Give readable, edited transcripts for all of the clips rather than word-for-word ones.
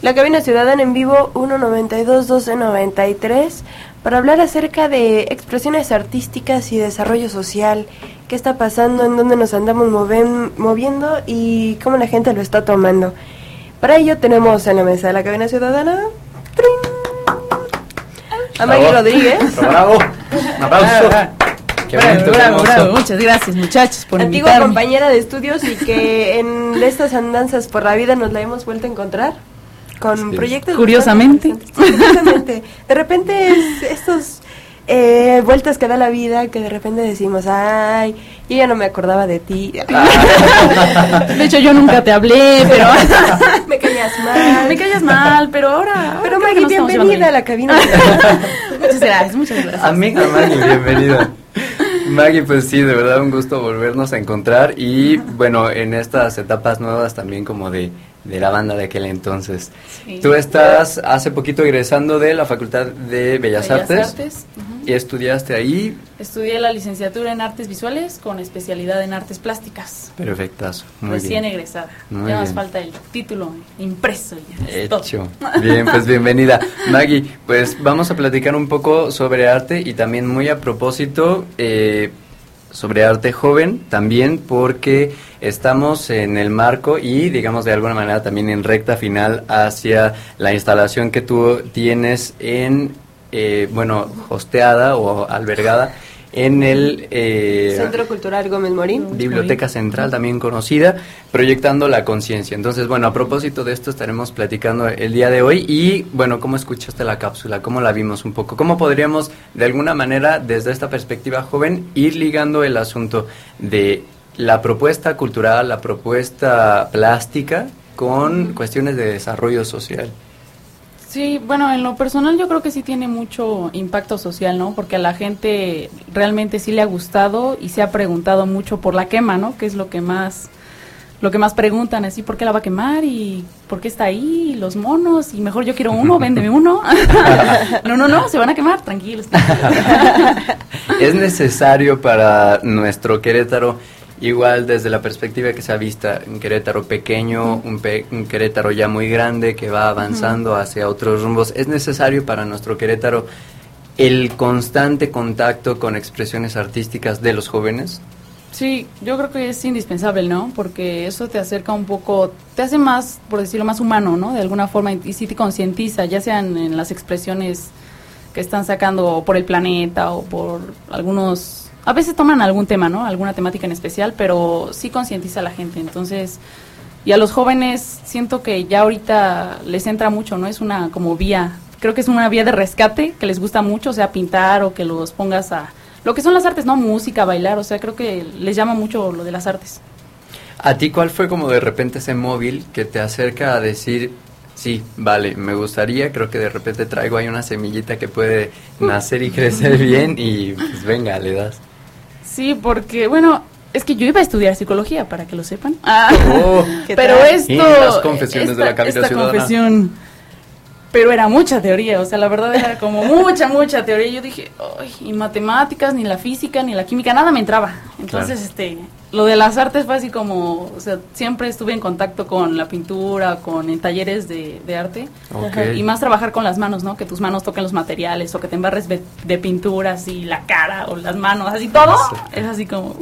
La Cabina Ciudadana en vivo 192-1293 para hablar acerca de expresiones artísticas y desarrollo social, qué está pasando, en dónde nos andamos moviendo y cómo la gente lo está tomando. Para ello tenemos en la mesa de la Cabina Ciudadana a Maggie Rodríguez. ¡Bravo! ¡Un aplauso! Bravo, muchas gracias muchachos por antigua invitarme. Compañera de estudios y que en estas andanzas por la vida nos la hemos vuelto a encontrar con proyectos curiosamente. Curiosamente, de repente es estos vueltas que da la vida que de repente decimos, ay, yo ya no me acordaba de ti. De hecho yo nunca te hablé, pero me caías mal, pero ahora pero Maggie, bienvenida a la cabina. muchas gracias. Amiga Maggie, bienvenida. Maggie, pues sí, de verdad un gusto volvernos a encontrar y bueno, en estas etapas nuevas también como de la banda de aquel entonces. Sí. Tú estás hace poquito egresando de la Facultad de Bellas Artes. ¿Y estudiaste ahí? Estudié la licenciatura en Artes Visuales con especialidad en Artes Plásticas. Perfectazo, muy Recién bien. egresada. Muy ya más bien. falta el título impreso. Hecho. Bien, pues bienvenida. Maggie, pues vamos a platicar un poco sobre arte y también muy a propósito sobre arte joven, también porque estamos en el marco y digamos de alguna manera también en recta final hacia la instalación que tú tienes en hosteada o albergada en el Centro Cultural Gómez Morín, Biblioteca Central, también conocida, proyectando la conciencia. Entonces, bueno, a propósito de esto estaremos platicando el día de hoy y, bueno, ¿cómo escuchaste la cápsula? ¿Cómo la vimos un poco? ¿Cómo podríamos, de alguna manera, desde esta perspectiva joven, ir ligando el asunto de la propuesta cultural, la propuesta plástica con cuestiones de desarrollo social? Sí, bueno, en lo personal yo creo que sí tiene mucho impacto social, ¿no? Porque a la gente realmente sí le ha gustado y se ha preguntado mucho por la quema, ¿no? Que es lo que más preguntan, así, ¿por qué la va a quemar? ¿Y por qué está ahí? ¿Los monos? Y mejor yo quiero uno, véndeme uno. No, se van a quemar, tranquilos. ¿Es necesario para nuestro Querétaro, igual desde la perspectiva que se ha visto, un Querétaro pequeño, un Querétaro ya muy grande que va avanzando hacia otros rumbos, es necesario para nuestro Querétaro el constante contacto con expresiones artísticas de los jóvenes? Sí, yo creo que es indispensable, ¿no? Porque eso te acerca un poco, te hace más, por decirlo, más humano, ¿no? De alguna forma, y sí te concientiza, ya sean en las expresiones que están sacando por el planeta o por algunos... A veces toman algún tema, ¿no? Alguna temática en especial, pero sí concientiza a la gente. Entonces, y a los jóvenes siento que ya ahorita les entra mucho, ¿no? Es una como vía, creo que es una vía de rescate que les gusta mucho, o sea, pintar o que los pongas a... Lo que son las artes, ¿no? Música, bailar, o sea, creo que les llama mucho lo de las artes. ¿A ti cuál fue como de repente ese móvil que te acerca a decir... Sí, vale, me gustaría, creo que de repente traigo ahí una semillita que puede nacer y crecer bien y pues venga, le das? Sí, porque, bueno, es que yo iba a estudiar psicología, para que lo sepan. Pero esto... Y las confesiones de la Cabina Ciudadana. Confesión, pero era mucha teoría, o sea, la verdad era como mucha teoría. Yo dije, ay, y matemáticas, ni la física, ni la química, nada me entraba. Entonces, claro. Lo de las artes fue así como, o sea, siempre estuve en contacto con la pintura, en talleres de arte. Okay. Y más trabajar con las manos, ¿no? Que tus manos toquen los materiales o que te embarres de pinturas y la cara o las manos, así todo. Sí. Es así como,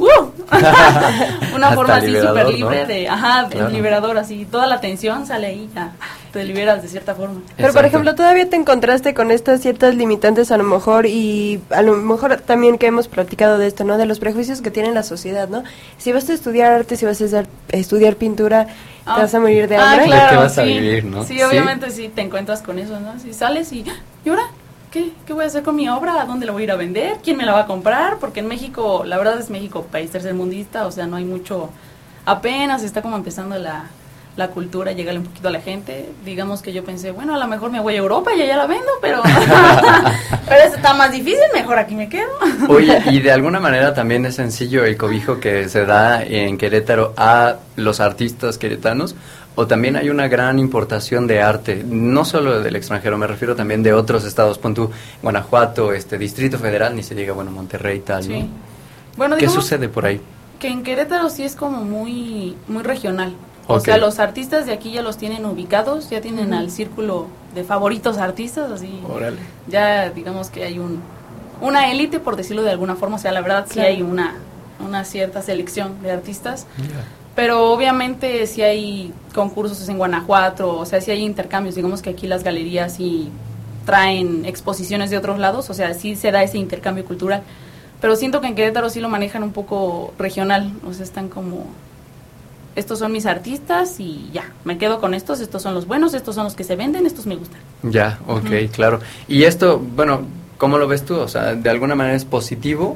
una forma así súper libre, ¿no? Claro. Liberador, así, toda la tensión sale ahí, ya, te liberas de cierta forma. Pero, exacto. Por ejemplo, todavía te encontraste con estas ciertas limitantes a lo mejor, y a lo mejor también que hemos platicado de esto, ¿no? De los prejuicios que tiene la sociedad, ¿no? Si vas a estudiar arte, si vas a estudiar pintura, te vas a morir de hambre. Claro, ¿de qué vas a vivir, no? Sí, obviamente sí te encuentras con eso, ¿no? Si sales ¿y ahora? ¿Qué voy a hacer con mi obra? ¿A dónde la voy a ir a vender? ¿Quién me la va a comprar? Porque en México, la verdad es México país tercermundista, o sea, no hay mucho, apenas está como empezando la cultura, llegarle un poquito a la gente. Digamos que yo pensé, bueno, a lo mejor me voy a Europa y allá la vendo, pero eso está más difícil, mejor aquí me quedo. Oye, y de alguna manera también es sencillo el cobijo que se da en Querétaro a los artistas queretanos, o también hay una gran importación de arte, no solo del extranjero, me refiero también de otros estados, pon tú, Guanajuato, Distrito Federal, ni se diga, bueno, Monterrey y tal, sí. ¿no? Bueno, ¿qué sucede por ahí? Que en Querétaro sí es como muy, muy regional. O Ok. sea, los artistas de aquí ya los tienen ubicados, ya tienen al círculo de favoritos artistas, así. Órale. Ya digamos que hay una élite, por decirlo de alguna forma. O sea, la verdad sí Claro. hay una cierta selección de artistas. Pero obviamente sí hay concursos en Guanajuato, o sea, sí hay intercambios. Digamos que aquí las galerías sí traen exposiciones de otros lados, o sea, sí se da ese intercambio cultural. Pero siento que en Querétaro sí lo manejan un poco regional, o sea, están como, estos son mis artistas y ya, me quedo con estos son los buenos, estos son los que se venden, estos me gustan. Ya, ok, claro. Y esto, bueno, ¿cómo lo ves tú? O sea, ¿de alguna manera es positivo?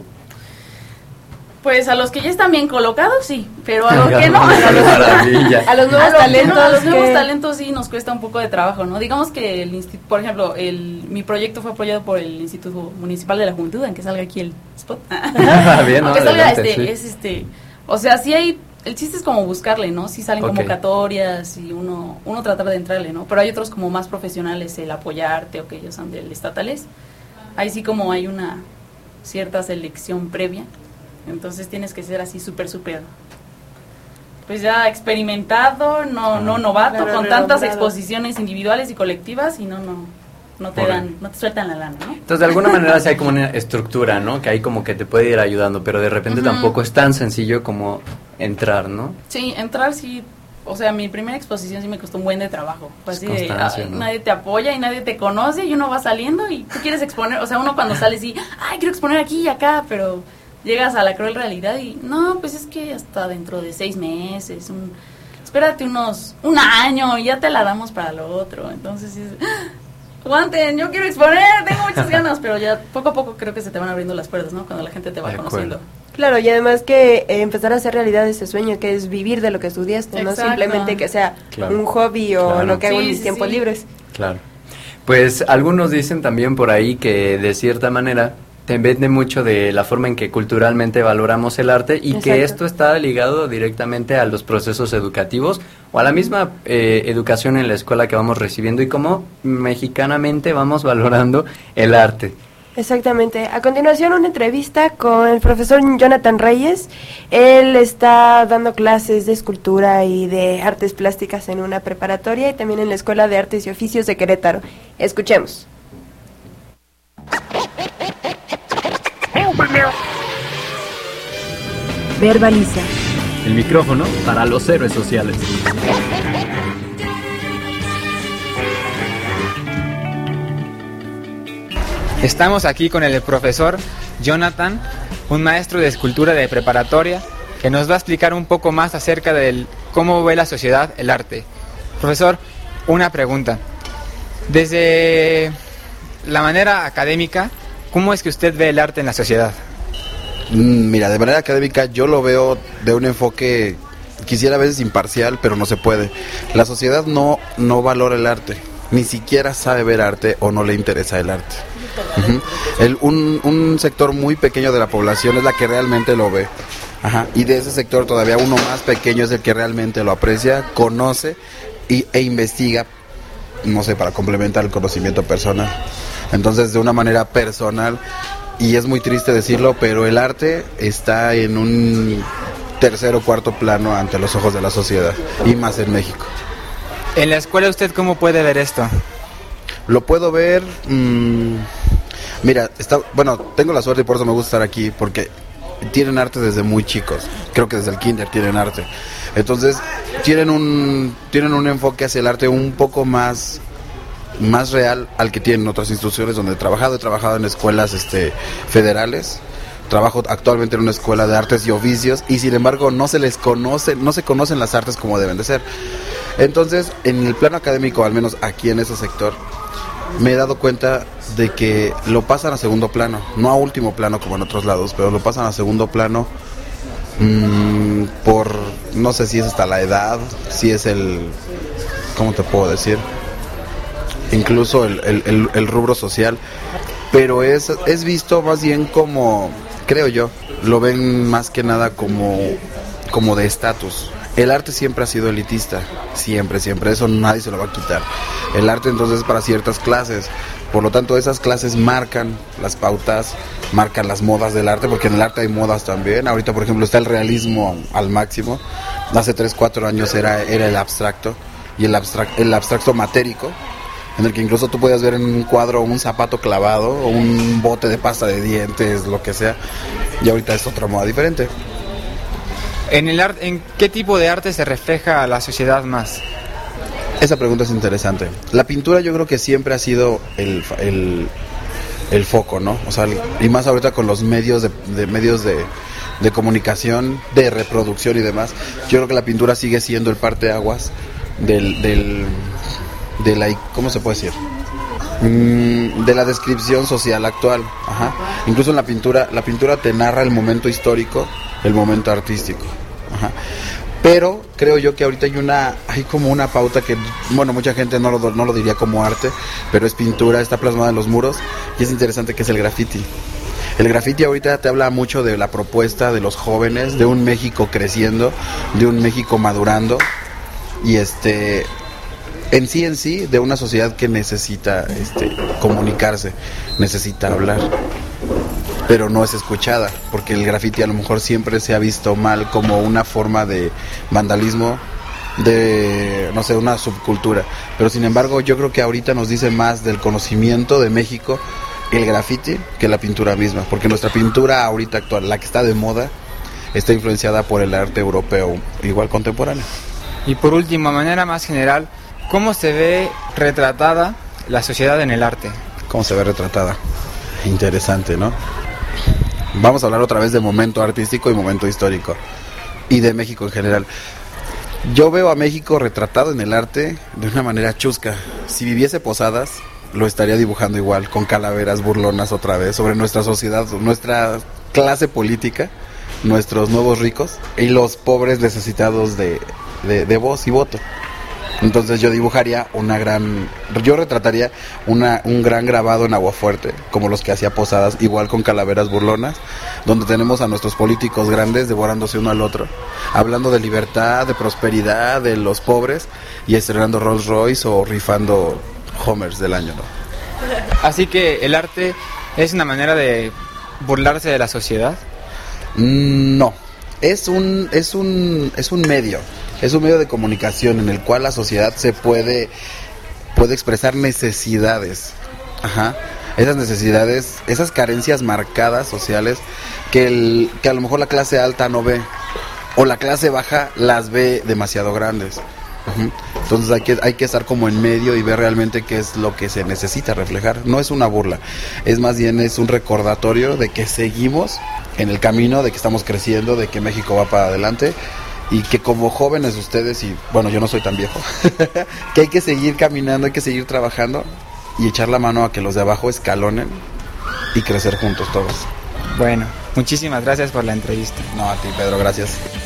Pues a los que ya están bien colocados, sí, pero a los que no. Maravilla. A los nuevos talentos. A los nuevos que- talentos sí nos cuesta un poco de trabajo, ¿no? Digamos que por ejemplo, mi proyecto fue apoyado por el Instituto Municipal de la Juventud, aunque salga aquí el spot. Bien, ¿no? Aunque salga Adelante, sí. o sea, sí hay, el chiste es como buscarle, ¿no? Sí salen Ok. convocatorias y uno tratar de entrarle, ¿no? Pero hay otros como más profesionales, el apoyarte o que ellos son del estatales. Ahí sí como hay una cierta selección previa. Entonces tienes que ser así súper pues ya experimentado, no novato, Claro, con tantas renombrado. exposiciones individuales y colectivas y no te Órale. no te sueltan la lana, ¿no? Entonces, de alguna manera sí hay como una estructura, ¿no? Que ahí como que te puede ir ayudando, pero de repente Ujú. tampoco es tan sencillo como entrar, ¿no? Sí, entrar sí, o sea, mi primera exposición sí me costó un buen de trabajo. Pues Es así de, constancia, ¿no? nadie te apoya y nadie te conoce y uno va saliendo y tú quieres exponer, o sea, uno cuando sale sí, ay, quiero exponer aquí y acá, pero llegas a la cruel realidad y no, pues es que hasta dentro de 6 meses, espérate un año y ya te la damos para lo otro. Entonces sí, aguanten, yo quiero exponer, tengo muchas ganas, pero ya poco a poco creo que se te van abriendo las puertas, ¿no? Cuando la gente te va De acuerdo. conociendo. Claro, y además que empezar a hacer realidad ese sueño que es vivir de lo que estudiaste, no Exacto. simplemente que sea Claro. un hobby o Claro. lo que hago en Sí, mis sí, tiempos sí. libres. Claro. Pues algunos dicen también por ahí que de cierta manera depende mucho de la forma en que culturalmente valoramos el arte y que Exacto. esto está ligado directamente a los procesos educativos o a la misma educación en la escuela que vamos recibiendo y cómo mexicanamente vamos valorando el arte. Exactamente. A continuación, una entrevista con el profesor Jonathan Reyes. Él está dando clases de escultura y de artes plásticas en una preparatoria y también en la Escuela de Artes y Oficios de Querétaro. Escuchemos. Verbaliza. El micrófono para los héroes sociales. Estamos aquí con el profesor Jonathan, un maestro de escultura de preparatoria, que nos va a explicar un poco más acerca de cómo ve la sociedad el arte. Profesor, una pregunta. Desde la manera académica, ¿cómo es que usted ve el arte en la sociedad? Mira, de manera académica yo lo veo de un enfoque, quisiera a veces imparcial, pero no se puede. La sociedad no valora el arte, ni siquiera sabe ver arte o no le interesa el arte. Un sector muy pequeño de la población es la que realmente lo ve. Ajá. Y de ese sector todavía uno más pequeño es el que realmente lo aprecia, conoce e investiga, no sé, para complementar el conocimiento personal. Entonces, de una manera personal, y es muy triste decirlo, pero el arte está en un tercer o cuarto plano ante los ojos de la sociedad, y más en México. En la escuela, ¿usted cómo puede ver esto? Lo puedo ver, mira, tengo la suerte y por eso me gusta estar aquí, porque tienen arte desde muy chicos, creo que desde el kinder tienen arte. Entonces, tienen un enfoque hacia el arte un poco más real al que tienen otras instituciones donde he trabajado en escuelas federales. Trabajo actualmente en una escuela de artes y oficios y sin embargo no se conocen las artes como deben de ser. Entonces, en el plano académico, al menos aquí en ese sector, me he dado cuenta de que lo pasan a segundo plano, no a último plano como en otros lados, pero lo pasan a segundo plano por, no sé si es hasta la edad, si es ¿cómo te puedo decir? Incluso el rubro social, pero es visto más bien como, creo yo, lo ven más que nada como de estatus, El arte siempre ha sido elitista, siempre, eso nadie se lo va a quitar. El arte entonces es para ciertas clases, por lo tanto esas clases marcan las pautas, marcan las modas del arte, porque en el arte hay modas también. Ahorita por ejemplo está el realismo al máximo, hace 3-4 años era el abstracto, y el abstracto matérico, en el que incluso tú podías ver en un cuadro un zapato clavado, o un bote de pasta de dientes, lo que sea, y ahorita es otra moda diferente. ¿En qué tipo de arte se refleja la sociedad más? Esa pregunta es interesante. La pintura yo creo que siempre ha sido el foco, ¿no? O sea, y más ahorita con los medios de comunicación, de reproducción y demás. Yo creo que la pintura sigue siendo el parteaguas de la, ¿cómo se puede decir? De la descripción social actual. Ajá. Incluso en la pintura te narra el momento histórico, el momento artístico. Ajá. Pero creo yo que ahorita hay como una pauta que, bueno, mucha gente no lo diría como arte, pero es pintura, está plasmada en los muros, y es interesante, que es el graffiti. El graffiti ahorita te habla mucho de la propuesta de los jóvenes, de un México creciendo, de un México madurando, y en sí, de una sociedad que necesita comunicarse, necesita hablar, pero no es escuchada, porque el graffiti a lo mejor siempre se ha visto mal como una forma de vandalismo, de, no sé, una subcultura. Pero sin embargo, yo creo que ahorita nos dice más del conocimiento de México el graffiti que la pintura misma, porque nuestra pintura ahorita actual, la que está de moda, está influenciada por el arte europeo, igual contemporáneo. Y por último, de manera más general, ¿cómo se ve retratada la sociedad en el arte? ¿Cómo se ve retratada? Interesante, ¿no? Vamos a hablar otra vez de momento artístico y momento histórico, y de México en general. Yo veo a México retratado en el arte de una manera chusca. Si viviese Posadas, lo estaría dibujando igual, con calaveras burlonas otra vez, sobre nuestra sociedad, nuestra clase política, nuestros nuevos ricos, y los pobres necesitados de voz y voto. Entonces yo retrataría un gran grabado en aguafuerte, como los que hacía Posadas, igual con calaveras burlonas, donde tenemos a nuestros políticos grandes devorándose uno al otro, hablando de libertad, de prosperidad, de los pobres, y estrenando Rolls Royce o rifando Homers del año, ¿no? Así que el arte es una manera de burlarse de la sociedad. No, es un medio. Es un medio de comunicación en el cual la sociedad se puede expresar necesidades. Ajá. Esas necesidades, esas carencias marcadas sociales que a lo mejor la clase alta no ve, o la clase baja las ve demasiado grandes. Uh-huh. Entonces hay que estar como en medio y ver realmente qué es lo que se necesita reflejar. No es una burla, es más bien es un recordatorio de que seguimos en el camino, de que estamos creciendo, de que México va para adelante, y que como jóvenes ustedes, y bueno, yo no soy tan viejo, que hay que seguir caminando, hay que seguir trabajando y echar la mano a que los de abajo escalonen y crecer juntos todos. Bueno, muchísimas gracias por la entrevista. No, a ti, Pedro, gracias.